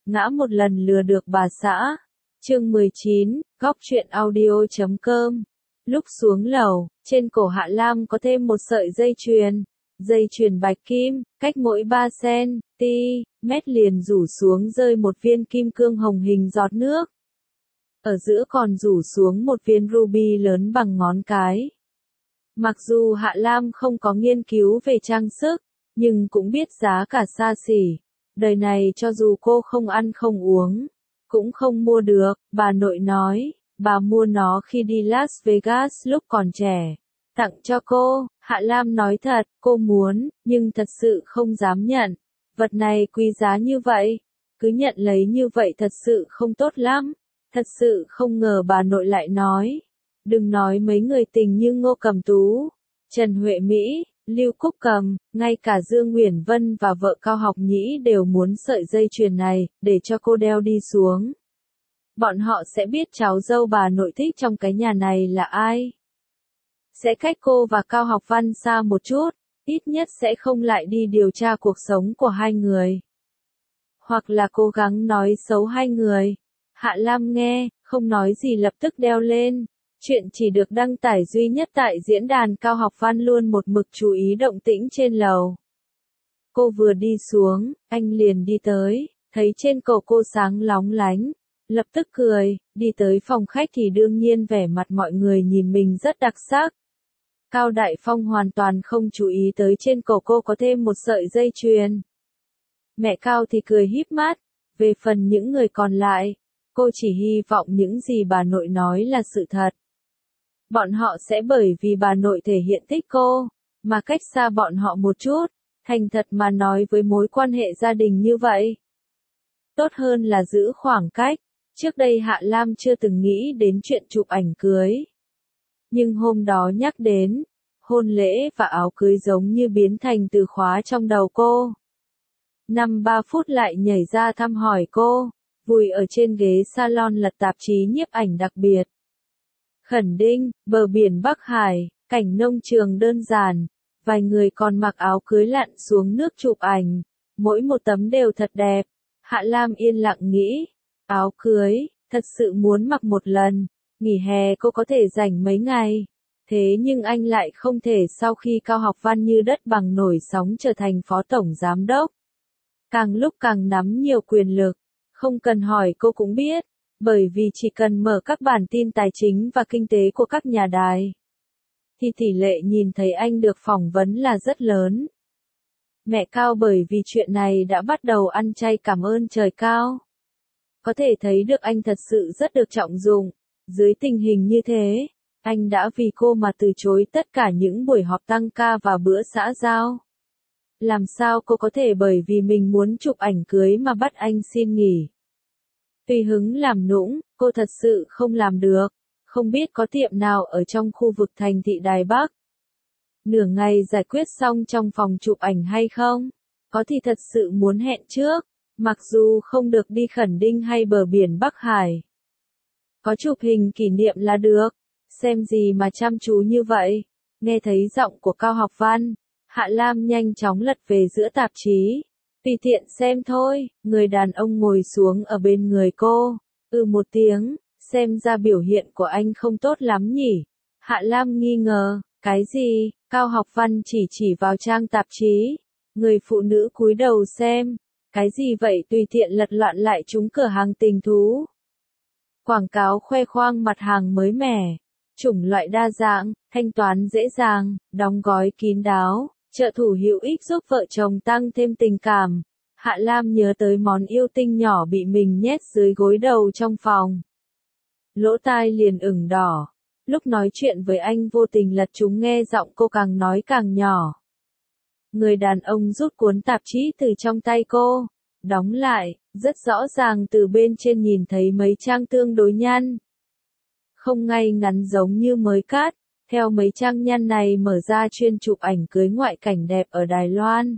ngã một lần lừa được bà xã. Chương 19, góc truyện audio.com. Lúc xuống lầu, trên cổ Hạ Lam có thêm một sợi dây chuyền bạch kim, cách mỗi 3 cm liền rủ xuống rơi một viên kim cương hồng hình giọt nước. Ở giữa còn rủ xuống một viên ruby lớn bằng ngón cái. Mặc dù Hạ Lam không có nghiên cứu về trang sức, nhưng cũng biết giá cả xa xỉ. Đời này cho dù cô không ăn không uống, cũng không mua được, bà nội nói, bà mua nó khi đi Las Vegas lúc còn trẻ. Tặng cho cô, Hạ Lam nói thật, cô muốn, nhưng thật sự không dám nhận. Vật này quý giá như vậy, cứ nhận lấy như vậy thật sự không tốt lắm. Thật sự không ngờ bà nội lại nói. Đừng nói mấy người tình như Ngô Cẩm Tú, Trần Huệ Mỹ, Lưu Cúc Cầm, ngay cả Dương Nguyễn Vân và vợ Cao Học Nhĩ đều muốn sợi dây chuyền này, để cho cô đeo đi xuống. Bọn họ sẽ biết cháu dâu bà nội thích trong cái nhà này là ai. Sẽ cách cô và Cao Học Văn xa một chút, ít nhất sẽ không lại đi điều tra cuộc sống của hai người. Hoặc là cố gắng nói xấu hai người. Hạ Lam nghe, không nói gì lập tức đeo lên. Chuyện chỉ được đăng tải duy nhất tại diễn đàn Cao Học Văn luôn một mực chú ý động tĩnh trên lầu. Cô vừa đi xuống, anh liền đi tới, thấy trên cổ cô sáng lóng lánh. Lập tức cười, đi tới phòng khách thì đương nhiên vẻ mặt mọi người nhìn mình rất đặc sắc. Cao Đại Phong hoàn toàn không chú ý tới trên cổ cô có thêm một sợi dây chuyền. Mẹ Cao thì cười híp mắt, về phần những người còn lại, cô chỉ hy vọng những gì bà nội nói là sự thật. Bọn họ sẽ bởi vì bà nội thể hiện thích cô, mà cách xa bọn họ một chút, thành thật mà nói với mối quan hệ gia đình như vậy. Tốt hơn là giữ khoảng cách, trước đây Hạ Lam chưa từng nghĩ đến chuyện chụp ảnh cưới. Nhưng hôm đó nhắc đến, hôn lễ và áo cưới giống như biến thành từ khóa trong đầu cô. 3 phút lại nhảy ra thăm hỏi cô, vùi ở trên ghế salon lật tạp chí nhiếp ảnh đặc biệt. Khẩn Đinh, bờ biển Bắc Hải, cảnh nông trường đơn giản, vài người còn mặc áo cưới lặn xuống nước chụp ảnh, mỗi một tấm đều thật đẹp. Hạ Lam yên lặng nghĩ, áo cưới, thật sự muốn mặc một lần, nghỉ hè cô có thể rảnh mấy ngày. Thế nhưng anh lại không thể sau khi Cao Học Văn như đất bằng nổi sóng trở thành phó tổng giám đốc. Càng lúc càng nắm nhiều quyền lực, không cần hỏi cô cũng biết, bởi vì chỉ cần mở các bản tin tài chính và kinh tế của các nhà đài, thì tỷ lệ nhìn thấy anh được phỏng vấn là rất lớn. Mẹ Cao bởi vì chuyện này đã bắt đầu ăn chay cảm ơn trời cao. Có thể thấy được anh thật sự rất được trọng dụng, dưới tình hình như thế. Anh đã vì cô mà từ chối tất cả những buổi họp tăng ca và bữa xã giao. Làm sao cô có thể bởi vì mình muốn chụp ảnh cưới mà bắt anh xin nghỉ? Tùy hứng làm nũng, cô thật sự không làm được. Không biết có tiệm nào ở trong khu vực thành thị Đài Bắc. Nửa ngày giải quyết xong trong phòng chụp ảnh hay không? Có thì thật sự muốn hẹn trước, mặc dù không được đi Khẩn Đinh hay bờ biển Bắc Hải. Có chụp hình kỷ niệm là được. Xem gì mà chăm chú như vậy? Nghe thấy giọng của Cao Học Văn, Hạ Lam nhanh chóng lật về giữa tạp chí. Tùy tiện xem thôi, người đàn ông ngồi xuống ở bên người cô. Một tiếng, xem ra biểu hiện của anh không tốt lắm nhỉ? Hạ Lam nghi ngờ, cái gì? Cao Học Văn chỉ vào trang tạp chí. Người phụ nữ cúi đầu xem. Cái gì vậy tùy tiện lật loạn lại trúng cửa hàng tình thú. Quảng cáo khoe khoang mặt hàng mới mẻ. Chủng loại đa dạng, thanh toán dễ dàng, đóng gói kín đáo, trợ thủ hữu ích giúp vợ chồng tăng thêm tình cảm. Hạ Lam nhớ tới món yêu tinh nhỏ bị mình nhét dưới gối đầu trong phòng. Lỗ tai liền ửng đỏ. Lúc nói chuyện với anh vô tình lật chúng nghe giọng cô càng nói càng nhỏ. Người đàn ông rút cuốn tạp chí từ trong tay cô, đóng lại, rất rõ ràng từ bên trên nhìn thấy mấy trang tương đối nhăn. Không ngay ngắn giống như mới cắt, theo mấy trang nhăn này mở ra chuyên chụp ảnh cưới ngoại cảnh đẹp ở Đài Loan.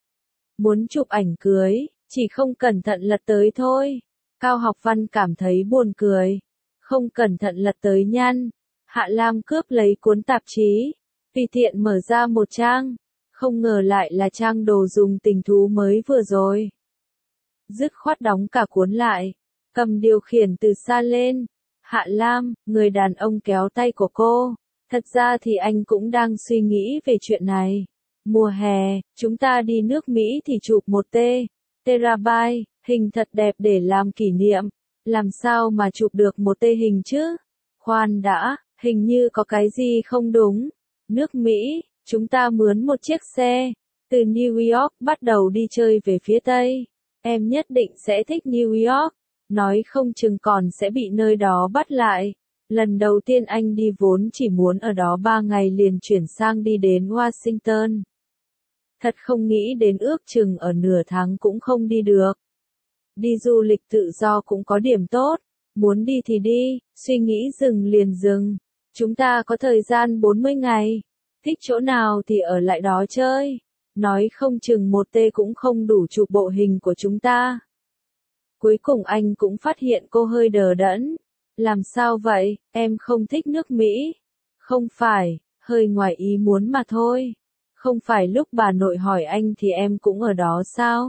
Muốn chụp ảnh cưới, chỉ không cẩn thận lật tới thôi. Cao Học Văn cảm thấy buồn cười. Không cẩn thận lật tới nhăn. Hạ Lam cướp lấy cuốn tạp chí, tùy tiện mở ra một trang. Không ngờ lại là trang đồ dùng tình thú mới vừa rồi. dứt khoát đóng cả cuốn lại, cầm điều khiển từ xa lên. Hạ Lam, người đàn ông kéo tay của cô. Thật ra thì anh cũng đang suy nghĩ về chuyện này. Mùa hè, chúng ta đi nước Mỹ thì chụp một terabyte, hình thật đẹp để làm kỷ niệm. Làm sao mà chụp được một hình chứ? Khoan đã, hình như có cái gì không đúng. Nước Mỹ, chúng ta mướn một chiếc xe, từ New York bắt đầu đi chơi về phía Tây. Em nhất định sẽ thích New York, nói không chừng còn sẽ bị nơi đó bắt lại. Lần đầu tiên anh đi vốn chỉ muốn ở đó 3 ngày liền chuyển sang đi đến Washington. Thật không nghĩ đến ước chừng ở nửa tháng cũng không đi được. Đi du lịch tự do cũng có điểm tốt, muốn đi thì đi, suy nghĩ dừng liền dừng. Chúng ta có thời gian 40 ngày, thích chỗ nào thì ở lại đó chơi. Nói không chừng một cũng không đủ chụp bộ hình của chúng ta. Cuối cùng anh cũng phát hiện cô hơi đờ đẫn. Làm sao vậy, em không thích nước Mỹ? Không phải, hơi ngoài ý muốn mà thôi. Không phải lúc bà nội hỏi anh thì em cũng ở đó sao?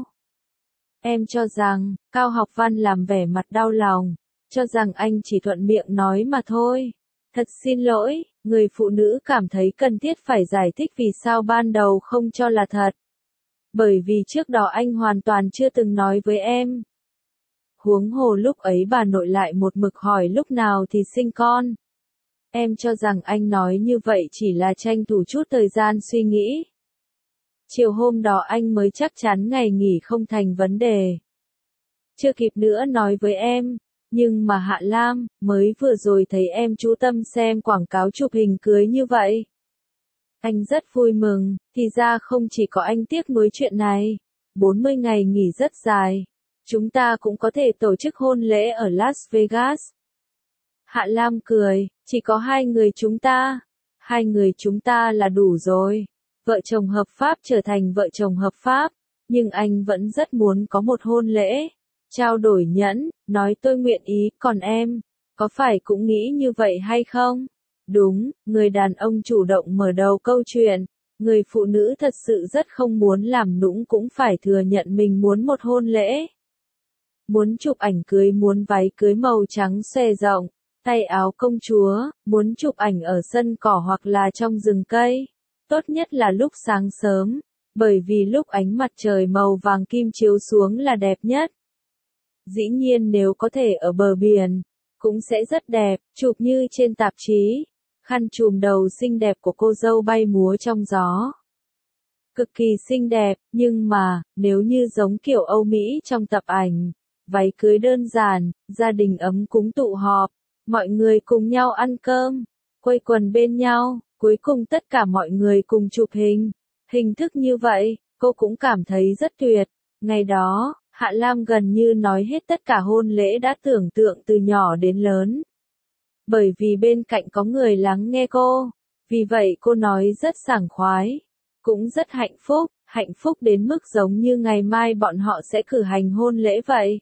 Em cho rằng, Cao Học Văn làm vẻ mặt đau lòng, cho rằng anh chỉ thuận miệng nói mà thôi. Thật xin lỗi, người phụ nữ cảm thấy cần thiết phải giải thích vì sao ban đầu không cho là thật. Bởi vì trước đó anh hoàn toàn chưa từng nói với em. Huống hồ lúc ấy bà nội lại một mực hỏi lúc nào thì sinh con. Em cho rằng anh nói như vậy chỉ là tranh thủ chút thời gian suy nghĩ. Chiều hôm đó anh mới chắc chắn ngày nghỉ không thành vấn đề. Chưa kịp nữa nói với em, nhưng mà Hạ Lam, mới vừa rồi thấy em chú tâm xem quảng cáo chụp hình cưới như vậy. Anh rất vui mừng, thì ra không chỉ có anh tiếc nuối chuyện này. 40 ngày nghỉ rất dài. Chúng ta cũng có thể tổ chức hôn lễ ở Las Vegas. Hạ Lam cười, chỉ có 2 người chúng ta. 2 người chúng ta là đủ rồi. Vợ chồng hợp pháp trở thành vợ chồng hợp pháp. Nhưng anh vẫn rất muốn có một hôn lễ. Trao đổi nhẫn, nói tôi nguyện ý, còn em, có phải cũng nghĩ như vậy hay không? Đúng, người đàn ông chủ động mở đầu câu chuyện. Người phụ nữ thật sự rất không muốn làm nũng cũng phải thừa nhận mình muốn một hôn lễ. Muốn chụp ảnh cưới, muốn váy cưới màu trắng xòe rộng, tay áo công chúa, muốn chụp ảnh ở sân cỏ hoặc là trong rừng cây. Tốt nhất là lúc sáng sớm, bởi vì lúc ánh mặt trời màu vàng kim chiếu xuống là đẹp nhất. Dĩ nhiên nếu có thể ở bờ biển, cũng sẽ rất đẹp, chụp như trên tạp chí. Khăn trùm đầu xinh đẹp của cô dâu bay múa trong gió. Cực kỳ xinh đẹp, nhưng mà, nếu như giống kiểu Âu Mỹ trong tập ảnh, váy cưới đơn giản, gia đình ấm cúng tụ họp, mọi người cùng nhau ăn cơm, quây quần bên nhau, cuối cùng tất cả mọi người cùng chụp hình. Hình thức như vậy, cô cũng cảm thấy rất tuyệt. Ngày đó, Hạ Lam gần như nói hết tất cả hôn lễ đã tưởng tượng từ nhỏ đến lớn. Bởi vì bên cạnh có người lắng nghe cô, vì vậy cô nói rất sảng khoái, cũng rất hạnh phúc đến mức giống như ngày mai bọn họ sẽ cử hành hôn lễ vậy.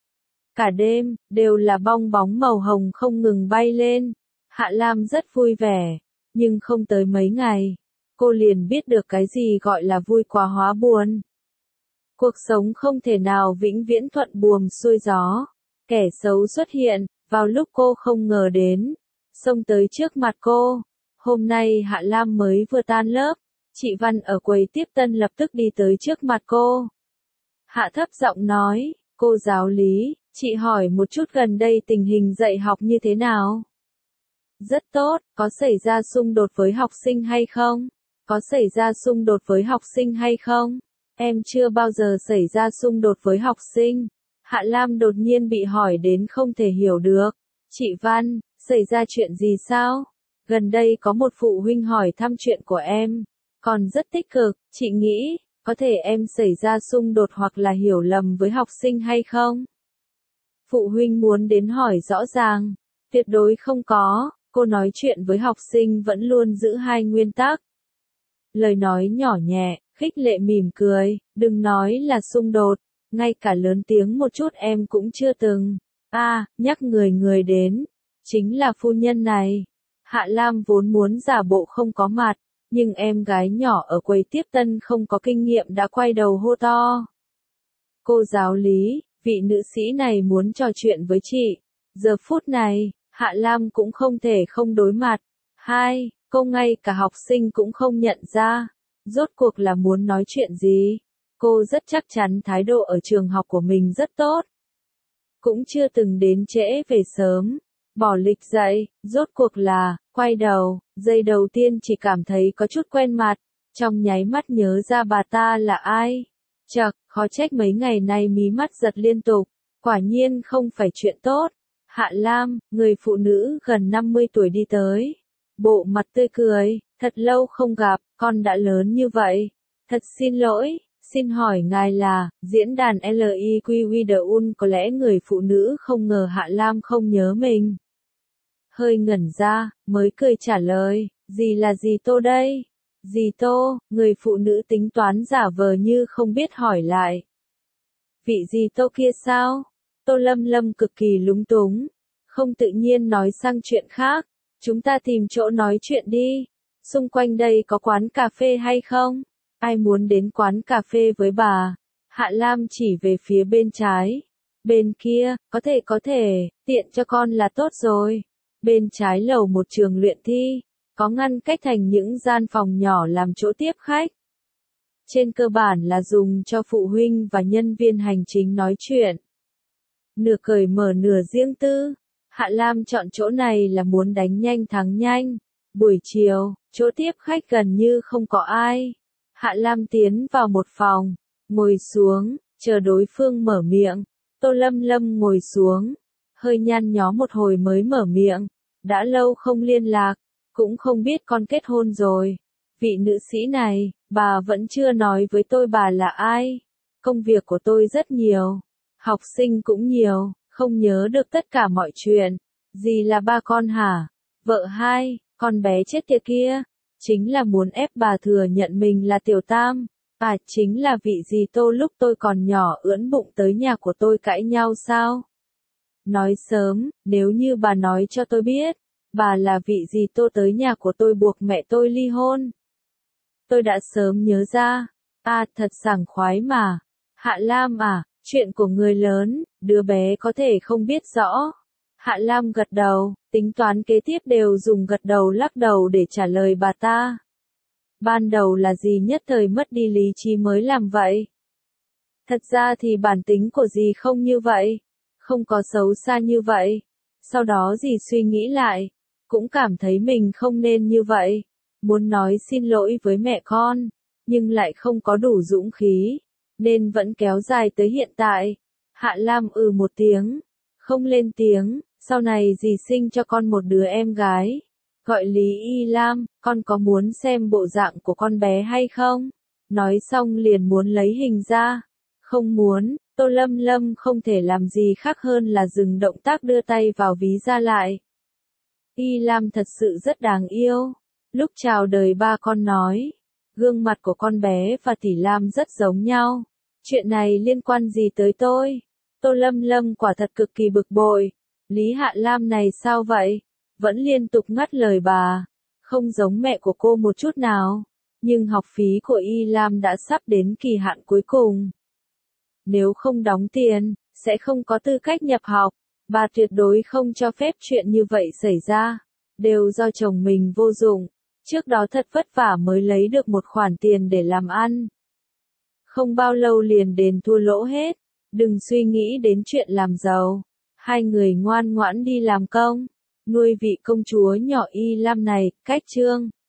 Cả đêm, đều là bong bóng màu hồng không ngừng bay lên. Hạ Lam rất vui vẻ, nhưng không tới mấy ngày, cô liền biết được cái gì gọi là vui quá hóa buồn. Cuộc sống không thể nào vĩnh viễn thuận buồm xuôi gió. Kẻ xấu xuất hiện, vào lúc cô không ngờ đến, xông tới trước mặt cô. Hôm nay Hạ Lam mới vừa tan lớp, chị Văn ở quầy tiếp tân lập tức đi tới trước mặt cô. Hạ thấp giọng nói, cô giáo lý, chị hỏi một chút gần đây tình hình dạy học như thế nào? Rất tốt, có xảy ra xung đột với học sinh hay không? Có xảy ra xung đột với học sinh hay không? Em chưa bao giờ xảy ra xung đột với học sinh. Hạ Lam đột nhiên bị hỏi đến không thể hiểu được. Chị Văn, xảy ra chuyện gì sao? Gần đây có một phụ huynh hỏi thăm chuyện của em. Còn rất tích cực, chị nghĩ, có thể em xảy ra xung đột hoặc là hiểu lầm với học sinh hay không? Phụ huynh muốn đến hỏi rõ ràng. Tuyệt đối không có, cô nói chuyện với học sinh vẫn luôn giữ 2 nguyên tắc. Lời nói nhỏ nhẹ, khích lệ mỉm cười, đừng nói là xung đột, ngay cả lớn tiếng một chút em cũng chưa từng. Nhắc người đến, chính là phu nhân này. Hạ Lam vốn muốn giả bộ không có mặt, nhưng em gái nhỏ ở quầy tiếp tân không có kinh nghiệm đã quay đầu hô to. Cô giáo lý, vị nữ sĩ này muốn trò chuyện với chị. Giờ phút này, Hạ Lam cũng không thể không đối mặt. 2. Cô ngay cả học sinh cũng không nhận ra. Rốt cuộc là muốn nói chuyện gì? Cô rất chắc chắn thái độ ở trường học của mình rất tốt. Cũng chưa từng đến trễ về sớm. Bỏ lịch dậy, rốt cuộc là, quay đầu, giây đầu tiên chỉ cảm thấy có chút quen mặt. Trong nháy mắt nhớ ra bà ta là ai. Chậc, khó trách mấy ngày nay mí mắt giật liên tục. Quả nhiên không phải chuyện tốt. Hạ Lam, người phụ nữ gần 50 tuổi đi tới. Bộ mặt tươi cười, thật lâu không gặp, con đã lớn như vậy. Thật xin lỗi, xin hỏi ngài là, diễn đàn LIQQ Deun. Có lẽ người phụ nữ không ngờ Hạ Lam không nhớ mình. Hơi ngẩn ra, mới cười trả lời, gì là dì Tô đây? Dì Tô, người phụ nữ tính toán giả vờ như không biết hỏi lại. Vị dì Tô kia sao? Tô Lâm Lâm cực kỳ lúng túng, không tự nhiên nói sang chuyện khác. Chúng ta tìm chỗ nói chuyện đi. Xung quanh đây có quán cà phê hay không? Ai muốn đến quán cà phê với bà? Hạ Lam chỉ về phía bên trái. Bên kia, có thể, tiện cho con là tốt rồi. Bên trái lầu một trường luyện thi, có ngăn cách thành những gian phòng nhỏ làm chỗ tiếp khách. Trên cơ bản là dùng cho phụ huynh và nhân viên hành chính nói chuyện. Nửa cởi mở nửa riêng tư. Hạ Lam chọn chỗ này là muốn đánh nhanh thắng nhanh. Buổi chiều, chỗ tiếp khách gần như không có ai. Hạ Lam tiến vào một phòng, ngồi xuống, chờ đối phương mở miệng. Tô Lâm Lâm ngồi xuống, hơi nhăn nhó một hồi mới mở miệng. Đã lâu không liên lạc, cũng không biết con kết hôn rồi. Vị nữ sĩ này, bà vẫn chưa nói với tôi bà là ai. Công việc của tôi rất nhiều, học sinh cũng nhiều, không nhớ được tất cả mọi chuyện. Dì là ba con hả? Vợ hai, con bé chết tiệt kia, chính là muốn ép bà thừa nhận mình là tiểu tam. À, chính là vị dì Tô lúc tôi còn nhỏ ưỡn bụng tới nhà của tôi cãi nhau sao? Nói sớm, nếu như bà nói cho tôi biết, bà là vị dì Tô tới nhà của tôi buộc mẹ tôi ly hôn. Tôi đã sớm nhớ ra. À, thật sảng khoái mà. Hạ Lam à, chuyện của người lớn, đứa bé có thể không biết rõ. Hạ Lam gật đầu, tính toán kế tiếp đều dùng gật đầu lắc đầu để trả lời bà ta. Ban đầu là dì nhất thời mất đi lý trí mới làm vậy. Thật ra thì bản tính của dì không như vậy, không có xấu xa như vậy. Sau đó dì suy nghĩ lại, cũng cảm thấy mình không nên như vậy. Muốn nói xin lỗi với mẹ con, nhưng lại không có đủ dũng khí, nên vẫn kéo dài tới hiện tại. Hạ Lam một tiếng, không lên tiếng. Sau này dì sinh cho con một đứa em gái, gọi Lý Y Lam, con có muốn xem bộ dạng của con bé hay không? Nói xong liền muốn lấy hình ra. Không muốn. Tô Lâm Lâm không thể làm gì khác hơn là dừng động tác đưa tay vào ví ra lại. Y Lam thật sự rất đáng yêu. Lúc chào đời ba con nói, gương mặt của con bé và tỷ Lam rất giống nhau. Chuyện này liên quan gì tới tôi? Tô Lâm Lâm quả thật cực kỳ bực bội. Lý Hạ Lam này sao vậy? Vẫn liên tục ngắt lời bà. Không giống mẹ của cô một chút nào. Nhưng học phí của Y Lam đã sắp đến kỳ hạn cuối cùng. Nếu không đóng tiền, sẽ không có tư cách nhập học. Bà tuyệt đối không cho phép chuyện như vậy xảy ra. Đều do chồng mình vô dụng. Trước đó thật vất vả mới lấy được một khoản tiền để làm ăn. Không bao lâu liền đền thua lỗ hết. Đừng suy nghĩ đến chuyện làm giàu. Hai người ngoan ngoãn đi làm công. Nuôi vị công chúa nhỏ Y Lam này, cách chương.